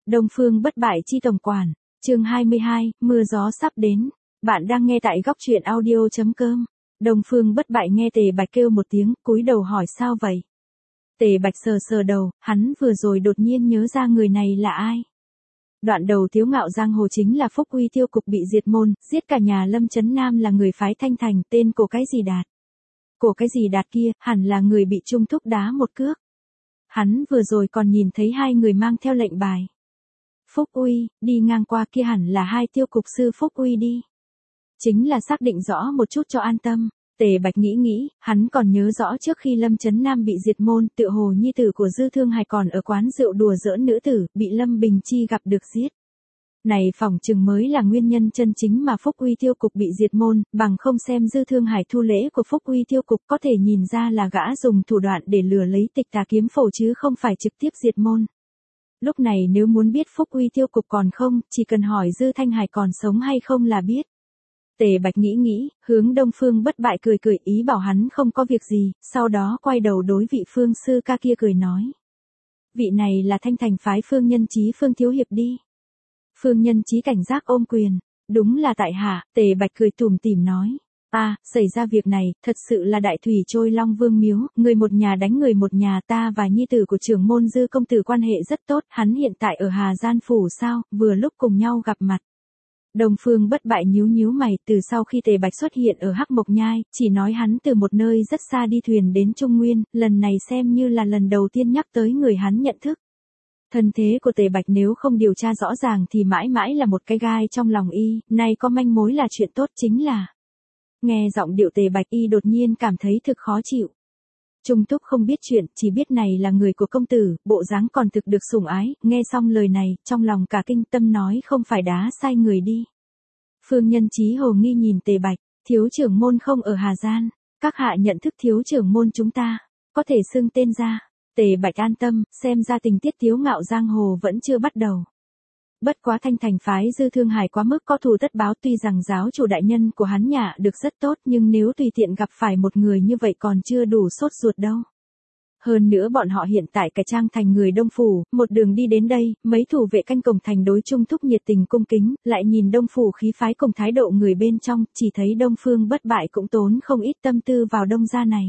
Đông Phương bất bại chi tổng quản, chương 22, mưa gió sắp đến. Bạn đang nghe tại góc truyện audio.com. Đông Phương bất bại nghe Tề Bạch kêu một tiếng, cúi đầu hỏi sao vậy? Tề Bạch sờ sờ đầu, hắn vừa rồi đột nhiên nhớ ra người này là ai. Đoạn đầu Tiếu Ngạo giang hồ chính là Phúc Uy tiêu cục bị diệt môn, giết cả nhà Lâm Chấn Nam là người phái Thanh Thành, tên Cổ cái gì Đạt. Cổ cái gì Đạt kia, hẳn là người bị Trung Thúc đá một cước. Hắn vừa rồi còn nhìn thấy hai người mang theo lệnh bài. Phúc Uy, đi ngang qua kia hẳn là hai tiêu cục sư Phúc Uy đi. Chính là xác định rõ một chút cho an tâm. Tề Bạch nghĩ, hắn còn nhớ rõ trước khi Lâm Chấn Nam bị diệt môn, tựa hồ nhi tử của Dư Thương Hải còn ở quán rượu đùa giỡn nữ tử, bị Lâm Bình Chi gặp được giết. Này phỏng chừng mới là nguyên nhân chân chính mà Phúc Uy tiêu cục bị diệt môn, bằng không xem Dư Thương Hải thu lễ của Phúc Uy tiêu cục có thể nhìn ra là gã dùng thủ đoạn để lừa lấy Tịch Tà kiếm phổ chứ không phải trực tiếp diệt môn. Lúc này nếu muốn biết Phúc Uy tiêu cục còn không, chỉ cần hỏi Dư Thanh Hải còn sống hay không là biết. Tề Bạch nghĩ, hướng Đông Phương bất bại cười ý bảo hắn không có việc gì, sau đó quay đầu đối vị Phương sư ca kia cười nói. Vị này là Thanh Thành phái Phương Nhân Chí Phương thiếu hiệp đi. Phương Nhân Chí cảnh giác ôm quyền, đúng là tại hạ, Tề Bạch cười tủm tỉm nói. Xảy ra việc này, thật sự là đại thủy trôi Long Vương miếu, người một nhà đánh người một nhà, ta và nhi tử của trưởng môn Dư công tử quan hệ rất tốt, hắn hiện tại ở Hà Gian phủ sao, vừa lúc cùng nhau gặp mặt. Đông Phương bất bại nhíu mày, từ sau khi Tề Bạch xuất hiện ở Hắc Mộc Nhai, chỉ nói hắn từ một nơi rất xa đi thuyền đến Trung Nguyên, lần này xem như là lần đầu tiên nhắc tới người hắn nhận thức. Thân thế của Tề Bạch nếu không điều tra rõ ràng thì mãi mãi là một cái gai trong lòng y, nay có manh mối là chuyện tốt chính là. Nghe giọng điệu Tề Bạch y đột nhiên cảm thấy thực khó chịu. Trung Túc không biết chuyện, chỉ biết này là người của công tử, bộ dáng còn thực được sủng ái, nghe xong lời này, trong lòng cả kinh tâm nói không phải đá sai người đi. Phương Nhân Chí hồ nghi nhìn Tề Bạch, thiếu trưởng môn không ở Hà Gian, các hạ nhận thức thiếu trưởng môn chúng ta, có thể xưng tên ra. Tề Bạch an tâm, xem ra tình tiết Tiếu Ngạo giang hồ vẫn chưa bắt đầu. Bất quá Thanh Thành phái Dư Thương Hải quá mức có thù tất báo, tuy rằng giáo chủ đại nhân của hắn nhà được rất tốt nhưng nếu tùy tiện gặp phải một người như vậy còn chưa đủ sốt ruột đâu. Hơn nữa bọn họ hiện tại cải trang thành người Đông Phủ, một đường đi đến đây, mấy thủ vệ canh cổng thành đối Trung Thúc nhiệt tình cung kính, lại nhìn Đông Phủ khí phái cùng thái độ người bên trong, chỉ thấy Đông Phương bất bại cũng tốn không ít tâm tư vào Đông gia này.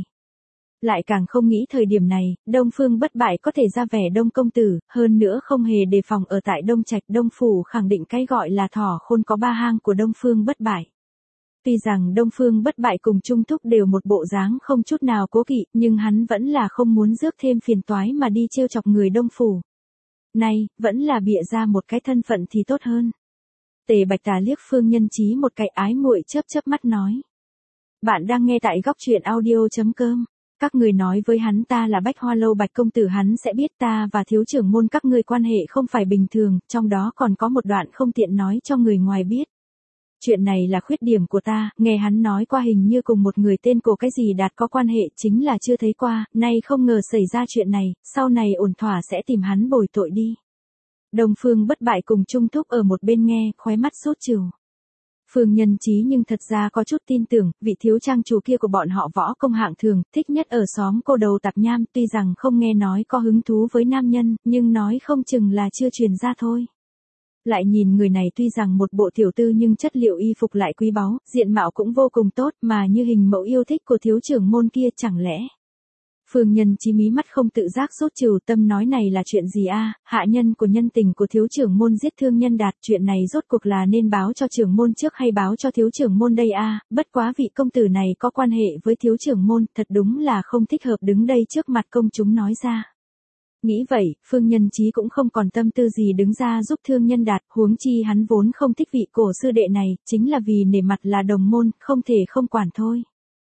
Lại càng không nghĩ thời điểm này, Đông Phương bất bại có thể ra vẻ Đông công tử, hơn nữa không hề đề phòng ở tại Đông Trạch. Đông Phủ khẳng định cái gọi là thỏ khôn có ba hang của Đông Phương bất bại. Tuy rằng Đông Phương bất bại cùng Trung Thúc đều một bộ dáng không chút nào cố kỵ, nhưng hắn vẫn là không muốn rước thêm phiền toái mà đi trêu chọc người Đông Phủ. Này, vẫn là bịa ra một cái thân phận thì tốt hơn. Tề Bạch tà liếc Phương Nhân Chí một cái ái muội chớp mắt nói. Bạn đang nghe tại góc truyện audio.com. Các người nói với hắn ta là Bách Hoa Lâu Bạch công tử, hắn sẽ biết ta và thiếu trưởng môn các ngươi quan hệ không phải bình thường, trong đó còn có một đoạn không tiện nói cho người ngoài biết. Chuyện này là khuyết điểm của ta, nghe hắn nói qua hình như cùng một người tên Cổ cái gì Đạt có quan hệ, chính là chưa thấy qua, nay không ngờ xảy ra chuyện này, sau này ổn thỏa sẽ tìm hắn bồi tội đi. Đông Phương bất bại cùng Trung Thúc ở một bên nghe, khóe mắt sốt trừu. Phương Nhân Chí nhưng thật ra có chút tin tưởng, vị thiếu trang chủ kia của bọn họ võ công hạng thường, thích nhất ở xóm cô đầu tạp nham, tuy rằng không nghe nói có hứng thú với nam nhân, nhưng nói không chừng là chưa truyền ra thôi. Lại nhìn người này tuy rằng một bộ tiểu tư nhưng chất liệu y phục lại quý báu, diện mạo cũng vô cùng tốt mà như hình mẫu yêu thích của thiếu trưởng môn kia chẳng lẽ. Phương Nhân Chí mí mắt không tự giác sốt trừu, tâm nói này là chuyện gì hạ nhân của nhân tình của thiếu trưởng môn giết Thương Nhân Đạt, chuyện này rốt cuộc là nên báo cho trưởng môn trước hay báo cho thiếu trưởng môn đây bất quá vị công tử này có quan hệ với thiếu trưởng môn, thật đúng là không thích hợp đứng đây trước mặt công chúng nói ra. Nghĩ vậy, Phương Nhân Chí cũng không còn tâm tư gì đứng ra giúp Thương Nhân Đạt, huống chi hắn vốn không thích vị Cổ sư đệ này, chính là vì nể mặt là đồng môn, không thể không quản thôi.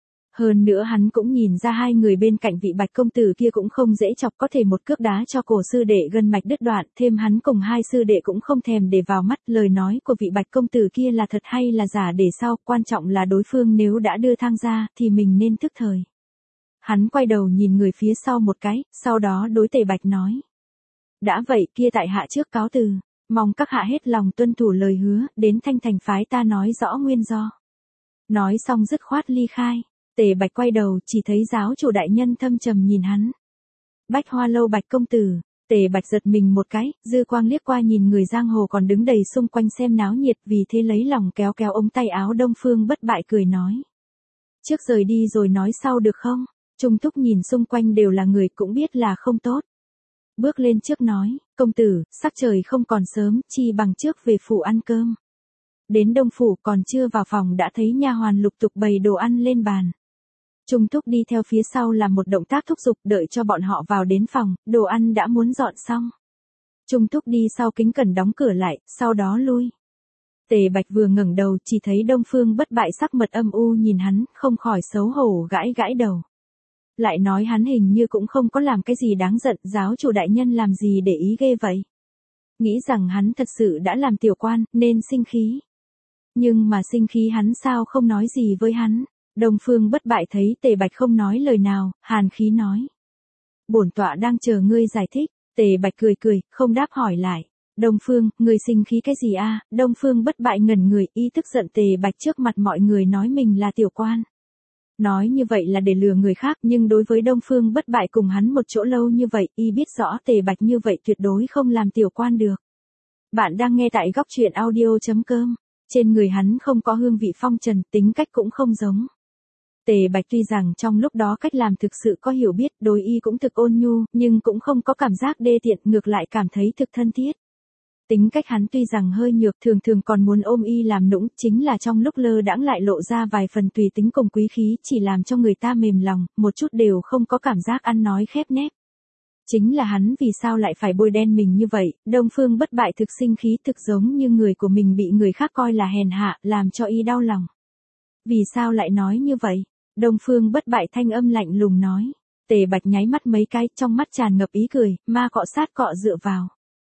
Hơn nữa hắn cũng nhìn ra hai người bên cạnh vị Bạch công tử kia cũng không dễ chọc, có thể một cước đá cho Cổ sư đệ gân mạch đứt đoạn, thêm hắn cùng hai sư đệ cũng không thèm để vào mắt, lời nói của vị Bạch công tử kia là thật hay là giả để sau, quan trọng là đối phương nếu đã đưa thang ra thì mình nên thức thời. Hắn quay đầu nhìn người phía sau một cái, sau đó đối Tề Bạch nói. Đã vậy kia tại hạ trước cáo từ, mong các hạ hết lòng tuân thủ lời hứa, đến Thanh Thành phái ta nói rõ nguyên do. Nói xong dứt khoát ly khai. Tề Bạch quay đầu chỉ thấy giáo chủ đại nhân thâm trầm nhìn hắn. Bách Hoa Lâu Bạch công tử, Tề Bạch giật mình một cái, dư quang liếc qua nhìn người giang hồ còn đứng đầy xung quanh xem náo nhiệt, vì thế lấy lòng kéo kéo ống tay áo Đông Phương Bất Bại cười nói. Trước rời đi rồi nói sau được không? Trung Túc nhìn xung quanh đều là người cũng biết là không tốt. Bước lên trước nói, công tử, sắc trời không còn sớm, chi bằng trước về phủ ăn cơm. Đến Đông phủ còn chưa vào phòng đã thấy nha hoàn lục tục bày đồ ăn lên bàn. Trung Túc đi theo phía sau làm một động tác thúc giục đợi cho bọn họ vào đến phòng, đồ ăn đã muốn dọn xong. Trung Túc đi sau kính cẩn đóng cửa lại, sau đó lui. Tề Bạch vừa ngẩng đầu chỉ thấy Đông Phương Bất Bại sắc mặt âm u nhìn hắn, không khỏi xấu hổ gãi gãi đầu. Lại nói hắn hình như cũng không có làm cái gì đáng giận, giáo chủ đại nhân làm gì để ý ghê vậy. Nghĩ rằng hắn thật sự đã làm tiểu quan, nên sinh khí. Nhưng mà sinh khí hắn sao không nói gì với hắn. Đông Phương Bất Bại thấy Tề Bạch không nói lời nào, hàn khí nói. Bổn tọa đang chờ ngươi giải thích. Tề Bạch cười cười, không đáp hỏi lại. Đông Phương, ngươi sinh khí cái gì a? Đông Phương Bất Bại ngẩn người, y tức giận Tề Bạch trước mặt mọi người nói mình là tiểu quan. Nói như vậy là để lừa người khác, nhưng đối với Đông Phương Bất Bại cùng hắn một chỗ lâu như vậy, y biết rõ Tề Bạch như vậy tuyệt đối không làm tiểu quan được. Bạn đang nghe tại góc truyện audio.com. Trên người hắn không có hương vị phong trần, tính cách cũng không giống. Tề Bạch tuy rằng trong lúc đó cách làm thực sự có hiểu biết, đối y cũng thực ôn nhu, nhưng cũng không có cảm giác đê tiện, ngược lại cảm thấy thực thân thiết. Tính cách hắn tuy rằng hơi nhược, thường thường còn muốn ôm y làm nũng, chính là trong lúc lơ đãng lại lộ ra vài phần tùy tính cùng quý khí, chỉ làm cho người ta mềm lòng, một chút đều không có cảm giác ăn nói khép nép. Chính là hắn vì sao lại phải bôi đen mình như vậy, Đông Phương Bất Bại thực sinh khí, thực giống như người của mình bị người khác coi là hèn hạ, làm cho y đau lòng. Vì sao lại nói như vậy? Đông Phương Bất Bại thanh âm lạnh lùng nói. Tề Bạch nháy mắt mấy cái, trong mắt tràn ngập ý cười, ma cọ sát cọ dựa vào.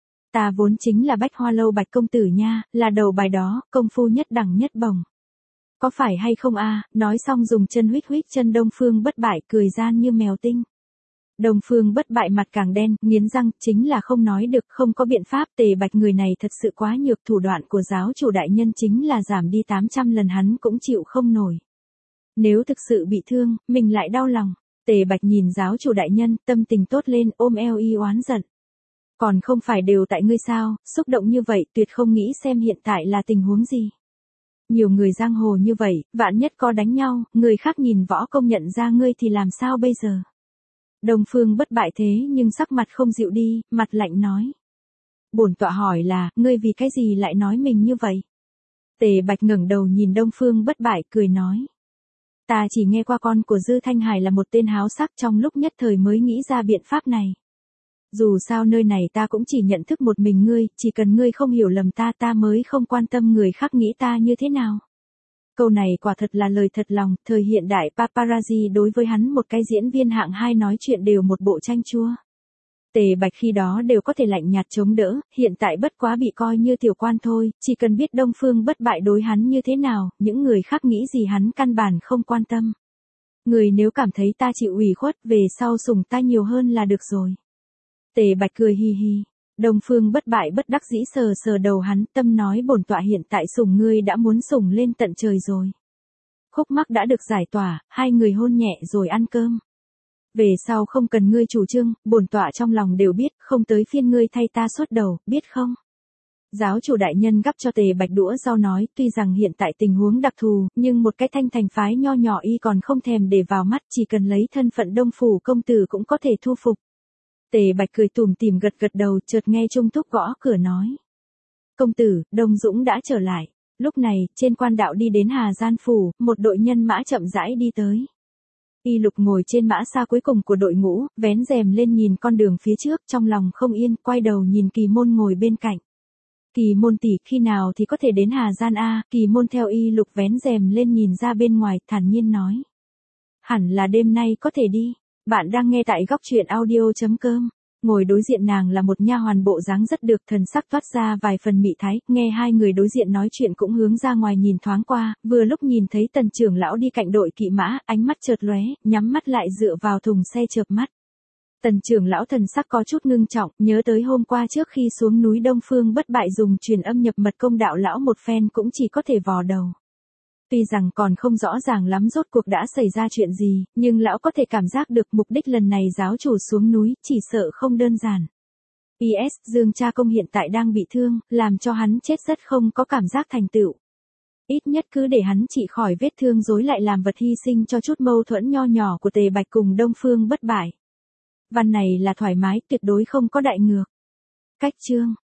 Ta vốn chính là Bách Hoa Lâu Bạch công tử nha, là đầu bài đó, công phu nhất đẳng nhất bổng. Có phải hay không a? Nói xong dùng chân huých huých chân Đông Phương Bất Bại, cười gian như mèo tinh. Đông Phương Bất Bại mặt càng đen, nghiến răng, chính là không nói được, không có biện pháp. Tề Bạch người này thật sự quá nhược, thủ đoạn của giáo chủ đại nhân chính là giảm đi 800 lần hắn cũng chịu không nổi. Nếu thực sự bị thương, mình lại đau lòng. Tề Bạch nhìn giáo chủ đại nhân, tâm tình tốt lên, ôm eo y oán giận. Còn không phải đều tại ngươi sao, xúc động như vậy, tuyệt không nghĩ xem hiện tại là tình huống gì. Nhiều người giang hồ như vậy, vạn nhất có đánh nhau, người khác nhìn võ công nhận ra ngươi thì làm sao bây giờ? Đông Phương Bất Bại thế nhưng sắc mặt không dịu đi, mặt lạnh nói. Bổn tọa hỏi là, ngươi vì cái gì lại nói mình như vậy? Tề Bạch ngẩng đầu nhìn Đông Phương Bất Bại, cười nói. Ta chỉ nghe qua con của Dư Thanh Hải là một tên háo sắc, trong lúc nhất thời mới nghĩ ra biện pháp này. Dù sao nơi này ta cũng chỉ nhận thức một mình ngươi, chỉ cần ngươi không hiểu lầm ta mới không quan tâm người khác nghĩ ta như thế nào. Câu này quả thật là lời thật lòng, thời hiện đại paparazzi đối với hắn một cái diễn viên hạng 2 nói chuyện đều một bộ chanh chua. Tề Bạch khi đó đều có thể lạnh nhạt chống đỡ, hiện tại bất quá bị coi như tiểu quan thôi, chỉ cần biết Đông Phương Bất Bại đối hắn như thế nào, những người khác nghĩ gì hắn căn bản không quan tâm. Người nếu cảm thấy ta chịu ủy khuất, về sau sủng ta nhiều hơn là được rồi. Tề Bạch cười hi hi. Đông Phương Bất Bại bất đắc dĩ sờ sờ đầu hắn, tâm nói bổn tọa hiện tại sủng ngươi đã muốn sủng lên tận trời rồi. Khúc mắc đã được giải tỏa, hai người hôn nhẹ rồi ăn cơm. Về sau không cần ngươi chủ trương, bổn tọa trong lòng đều biết, không tới phiên ngươi thay ta xuất đầu, biết không? Giáo chủ đại nhân gắp cho Tề Bạch đũa rau nói, tuy rằng hiện tại tình huống đặc thù, nhưng một cái thanh thành phái nho nhỏ y còn không thèm để vào mắt, chỉ cần lấy thân phận Đông phủ công tử cũng có thể thu phục. Tề Bạch cười tủm tỉm gật gật đầu, chợt nghe Trung Túc gõ cửa nói. Công tử, Đông Dũng đã trở lại. Lúc này, trên quan đạo đi đến Hà Gian phủ, một đội nhân mã chậm rãi đi tới. Y Lục ngồi trên mã xa cuối cùng của đội ngũ, vén rèm lên nhìn con đường phía trước, trong lòng không yên, quay đầu nhìn Kỳ Môn ngồi bên cạnh. Kỳ Môn tỷ, khi nào thì có thể đến Hà Gian a? Kỳ Môn theo Y Lục vén rèm lên nhìn ra bên ngoài, thản nhiên nói. Hẳn là đêm nay có thể đi. Bạn đang nghe tại góc truyện audio.com. Ngồi đối diện nàng là một nha hoàn bộ dáng rất được, thần sắc toát ra vài phần mị thái, nghe hai người đối diện nói chuyện cũng hướng ra ngoài nhìn thoáng qua, vừa lúc nhìn thấy Tần trưởng lão đi cạnh đội kỵ mã, ánh mắt chợt lóe, nhắm mắt lại dựa vào thùng xe chợp mắt. Tần trưởng lão thần sắc có chút ngưng trọng, nhớ tới hôm qua trước khi xuống núi Đông Phương Bất Bại dùng truyền âm nhập mật công đạo lão một phen cũng chỉ có thể vò đầu. Tuy rằng còn không rõ ràng lắm rốt cuộc đã xảy ra chuyện gì, nhưng lão có thể cảm giác được mục đích lần này giáo chủ xuống núi, chỉ sợ không đơn giản. PS, Dương Cha Công hiện tại đang bị thương, làm cho hắn chết rất không có cảm giác thành tựu. Ít nhất cứ để hắn trị khỏi vết thương rồi lại làm vật hy sinh cho chút mâu thuẫn nho nhỏ của Tề Bạch cùng Đông Phương Bất Bại. Văn này là thoải mái, tuyệt đối không có đại ngược. Cách chương